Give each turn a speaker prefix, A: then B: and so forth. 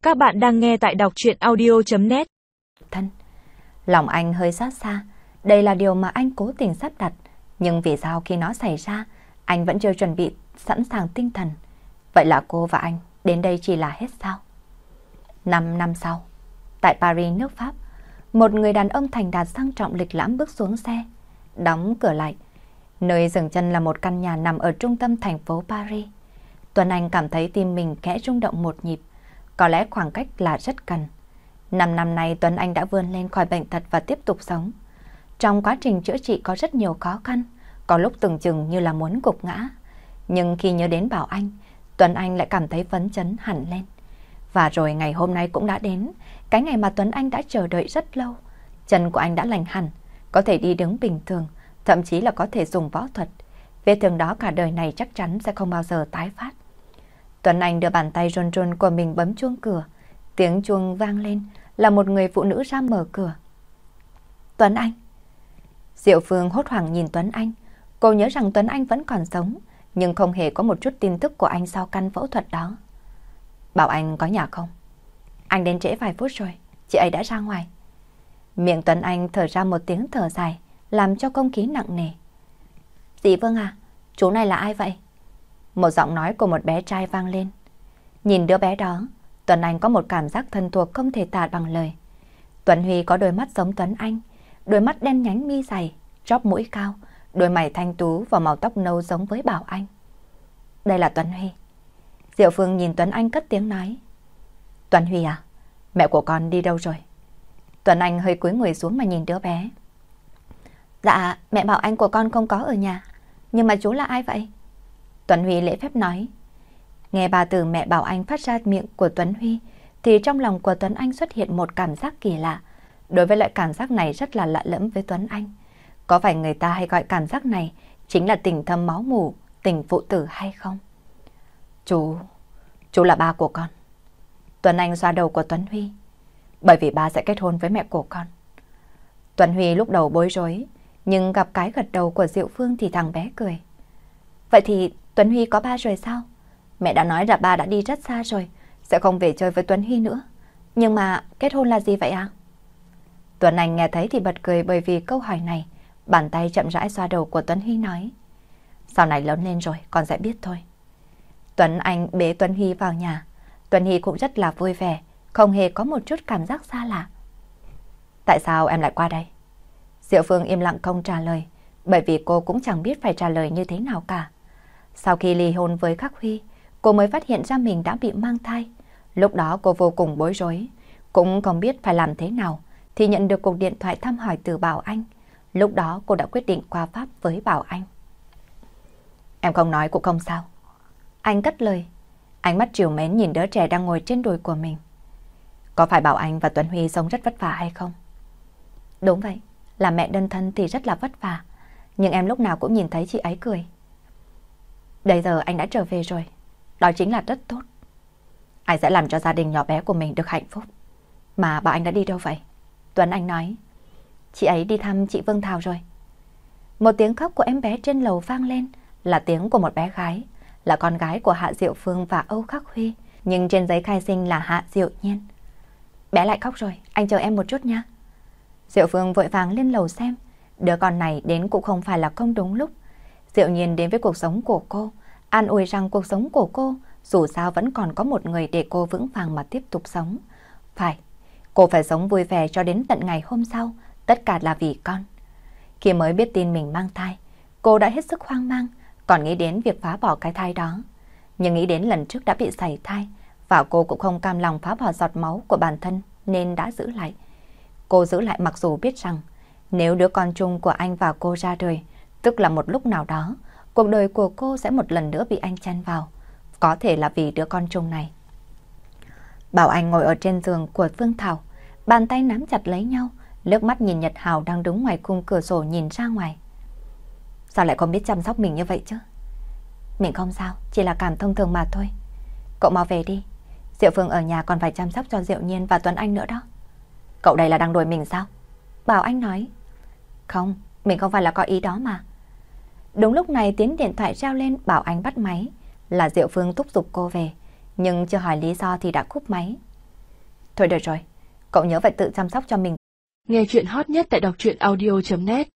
A: Các bạn đang nghe tại đọc truyện audio.net.
B: Thân, lòng anh hơi xót xa. Đây là điều mà anh cố tình sắp đặt. Nhưng vì sao khi nó xảy ra, anh vẫn chưa chuẩn bị sẵn sàng tinh thần. Vậy là cô và anh đến đây chỉ là hết sao? 5 năm sau, tại Paris, nước Pháp, một người đàn ông thành đạt sang trọng lịch lãm bước xuống xe, đóng cửa lại. Nơi dừng chân là một căn nhà nằm ở trung tâm thành phố Paris. Tuấn Anh cảm thấy tim mình khẽ rung động một nhịp. Có lẽ khoảng cách là rất gần. 5 năm nay Tuấn Anh đã vươn lên khỏi bệnh tật và tiếp tục sống. Trong quá trình chữa trị có rất nhiều khó khăn, có lúc tưởng chừng như là muốn gục ngã. Nhưng khi nhớ đến Bảo Anh, Tuấn Anh lại cảm thấy phấn chấn hẳn lên. Và rồi ngày hôm nay cũng đã đến, cái ngày mà Tuấn Anh đã chờ đợi rất lâu. Chân của anh đã lành hẳn, có thể đi đứng bình thường, thậm chí là có thể dùng võ thuật. Vết thương đó cả đời này chắc chắn sẽ không bao giờ tái phát. Tuấn Anh đưa bàn tay run run của mình bấm chuông cửa. Tiếng chuông vang lên là một người phụ nữ ra mở cửa. Tuấn Anh. Diệu Phương hốt hoảng nhìn Tuấn Anh. Cô nhớ rằng Tuấn Anh vẫn còn sống, nhưng không hề có một chút tin tức của anh sau căn phẫu thuật đó. Bảo Anh có nhà không? Anh đến trễ vài phút rồi, chị ấy đã ra ngoài. Miệng Tuấn Anh thở ra một tiếng thở dài, làm cho không khí nặng nề. Dì Phương à, chú này là ai vậy? Một giọng nói của một bé trai vang lên. Nhìn đứa bé đó, Tuấn Anh có một cảm giác thân thuộc không thể tả bằng lời. Tuấn Huy có đôi mắt giống Tuấn Anh, đôi mắt đen nhánh mi dày, chóp mũi cao, đôi mày thanh tú và màu tóc nâu giống với Bảo Anh. Đây là Tuấn Huy. Diệu Phương nhìn Tuấn Anh cất tiếng nói. Tuấn Huy à, mẹ của con đi đâu rồi? Tuấn Anh hơi cúi người xuống mà nhìn đứa bé. Dạ, mẹ Bảo Anh của con không có ở nhà. Nhưng mà chú là ai vậy? Tuấn Huy lễ phép nói. Nghe ba từ mẹ Bảo Anh phát ra miệng của Tuấn Huy, thì trong lòng của Tuấn Anh xuất hiện một cảm giác kỳ lạ. Đối với loại cảm giác này rất là lạ lẫm với Tuấn Anh. Có phải người ta hay gọi cảm giác này chính là tình thâm máu mủ, tình phụ tử hay không? Chú là ba của con. Tuấn Anh xoa đầu của Tuấn Huy. Bởi vì ba sẽ kết hôn với mẹ của con. Tuấn Huy lúc đầu bối rối, nhưng gặp cái gật đầu của Diệu Phương thì thằng bé cười. Vậy thì Tuấn Huy có ba rồi sao? Mẹ đã nói là ba đã đi rất xa rồi, sẽ không về chơi với Tuấn Huy nữa. Nhưng mà kết hôn là gì vậy à? Tuấn Anh nghe thấy thì bật cười bởi vì câu hỏi này. Bàn tay chậm rãi xoa đầu của Tuấn Huy nói. Sau này lớn lên rồi, con sẽ biết thôi. Tuấn Anh bế Tuấn Huy vào nhà. Tuấn Huy cũng rất là vui vẻ, không hề có một chút cảm giác xa lạ. Tại sao em lại qua đây? Diệu Phương im lặng không trả lời, bởi vì cô cũng chẳng biết phải trả lời như thế nào cả. Sau khi ly hôn với Khắc Huy, cô mới phát hiện ra mình đã bị mang thai. Lúc đó cô vô cùng bối rối, cũng không biết phải làm thế nào, thì nhận được cuộc điện thoại thăm hỏi từ Bảo Anh. Lúc đó cô đã quyết định qua Pháp với Bảo Anh. Em không nói cũng không sao. Anh cất lời, ánh mắt trìu mến nhìn đứa trẻ đang ngồi trên đùi của mình. Có phải Bảo Anh và Tuấn Huy sống rất vất vả hay không? Đúng vậy, là mẹ đơn thân thì rất là vất vả, nhưng em lúc nào cũng nhìn thấy chị ấy cười. Bây giờ anh đã trở về rồi, đó chính là rất tốt. Anh sẽ làm cho gia đình nhỏ bé của mình được hạnh phúc. Mà Bảo Anh đã đi đâu vậy? Tuấn Anh nói. Chị ấy đi thăm chị Vương Thảo rồi. Một tiếng khóc của em bé trên lầu vang lên, là tiếng của một bé gái, là con gái của Hạ Diệu Phương và Âu Khắc Huy, nhưng trên giấy khai sinh là Hạ Diệu Nhiên. Bé lại khóc rồi, anh chờ em một chút nha. Diệu Phương vội vàng lên lầu xem, đứa con này đến cũng không phải là không đúng lúc. Diệu Nhiên đến với cuộc sống của cô, an ủi rằng cuộc sống của cô dù sao vẫn còn có một người để cô vững vàng mà tiếp tục sống. Phải, cô phải sống vui vẻ cho đến tận ngày hôm sau, tất cả là vì con. Khi mới biết tin mình mang thai, cô đã hết sức hoang mang, còn nghĩ đến việc phá bỏ cái thai đó. Nhưng nghĩ đến lần trước đã bị sảy thai, và cô cũng không cam lòng phá bỏ giọt máu của bản thân nên đã giữ lại. Cô giữ lại mặc dù biết rằng nếu đứa con chung của anh và cô ra đời, tức là một lúc nào đó, cuộc đời của cô sẽ một lần nữa bị anh chen vào. Có thể là vì đứa con chung này. Bảo Anh ngồi ở trên giường của Phương Thảo, bàn tay nắm chặt lấy nhau, liếc mắt nhìn Nhật Hào đang đứng ngoài khung cửa sổ nhìn ra ngoài. Sao lại không biết chăm sóc mình như vậy chứ? Mình không sao, chỉ là cảm thông thường mà thôi. Cậu mau về đi, Diệu Phương ở nhà còn phải chăm sóc cho Diệu Nhiên và Tuấn Anh nữa đó. Cậu đây là đang đuổi mình sao? Bảo Anh nói. Không, mình không phải là có ý đó mà. Đúng lúc này tiếng điện thoại reo lên. Bảo Anh bắt máy, là Diệu Phương thúc giục cô về, nhưng chưa hỏi lý do thì đã cúp máy. Thôi được rồi, cậu nhớ phải tự chăm sóc cho mình.
A: Nghe chuyện hot nhất tại đọc truyện audio.net